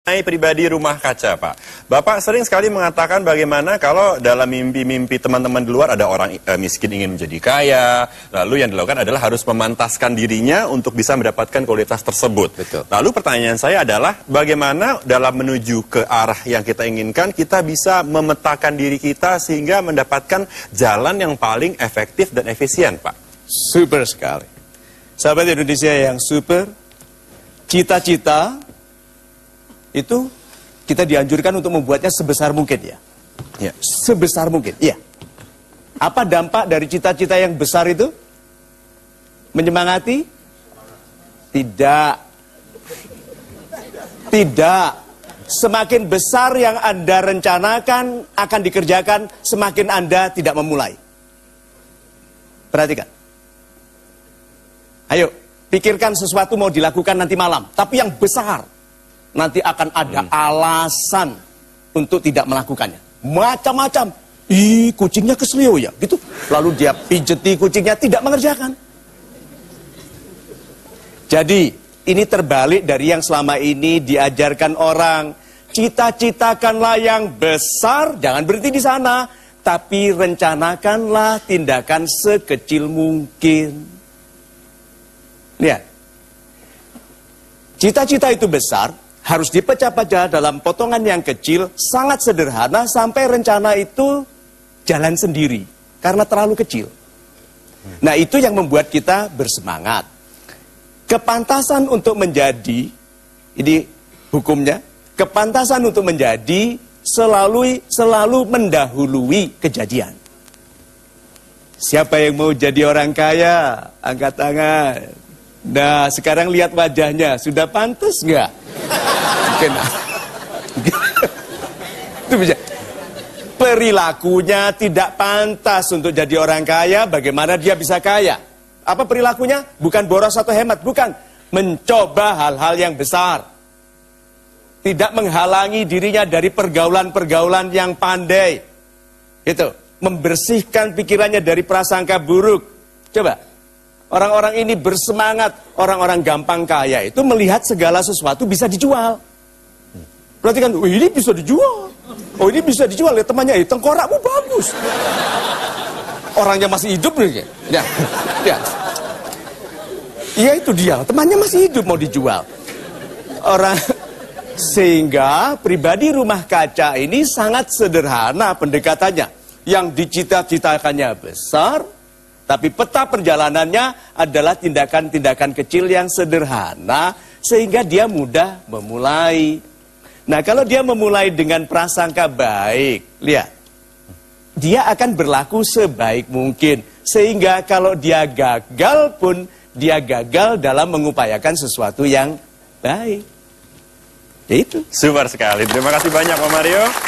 Pribadi rumah kaca, Pak. Bapak sering sekali mengatakan bagaimana kalau dalam mimpi-mimpi teman-teman di luar ada orang miskin ingin menjadi kaya, lalu yang dilakukan adalah harus memantaskan dirinya untuk bisa mendapatkan kualitas tersebut. Betul. Lalu pertanyaan saya adalah bagaimana dalam menuju ke arah yang kita inginkan kita bisa memetakan diri kita sehingga mendapatkan jalan yang paling efektif dan efisien, Pak. Super sekali. Sahabat Indonesia yang super, cita-cita itu kita dianjurkan untuk membuatnya sebesar mungkin ya. Ya. Sebesar mungkin, iya. Apa dampak dari cita-cita yang besar itu? Menyemangati? Tidak. Tidak. Semakin besar yang Anda rencanakan akan dikerjakan, semakin Anda tidak memulai. Perhatikan. Ayo, pikirkan sesuatu mau dilakukan nanti malam, tapi yang besar. Nanti akan ada alasan untuk tidak melakukannya. Macam-macam. Ih, kucingnya kesleo ya, gitu. Lalu dia pijeti kucingnya, tidak mengerjakan. Jadi, ini terbalik dari yang selama ini diajarkan orang. Cita-citakanlah yang besar, jangan berhenti di sana. Tapi rencanakanlah tindakan sekecil mungkin. Lihat. Cita-cita itu besar, harus dipecah-pecah dalam potongan yang kecil, sangat sederhana, sampai rencana itu jalan sendiri, karena terlalu kecil. Nah, itu yang membuat kita bersemangat. Kepantasan untuk menjadi, ini hukumnya, kepantasan untuk menjadi selalu mendahului kejadian. Siapa yang mau jadi orang kaya? Angkat tangan. Nah, sekarang lihat wajahnya, sudah pantas nggak? Itu bisa. Perilakunya tidak pantas untuk jadi orang kaya, bagaimana dia bisa kaya? Apa perilakunya? Bukan boros atau hemat, bukan. Mencoba hal-hal yang besar. Tidak menghalangi dirinya dari pergaulan-pergaulan yang pandai. Itu, membersihkan pikirannya dari prasangka buruk. Coba, orang-orang ini bersemangat, orang-orang gampang kaya itu melihat segala sesuatu bisa dijual. Perhatikan, oh ini bisa dijual. Oh ini bisa dijual, ya temannya, tengkorakmu bagus. Orangnya masih hidup nih. Ya, ya. Iya itu dia, temannya masih hidup mau dijual. Sehingga pribadi rumah kaca ini sangat sederhana pendekatannya. Yang dicita-citakannya besar, tapi peta perjalanannya adalah tindakan-tindakan kecil yang sederhana, sehingga dia mudah memulai. Nah, kalau dia memulai dengan prasangka baik, lihat, dia akan berlaku sebaik mungkin. Sehingga kalau dia gagal pun, dia gagal dalam mengupayakan sesuatu yang baik. Ya itu. Super sekali. Terima kasih banyak, Pak Mario.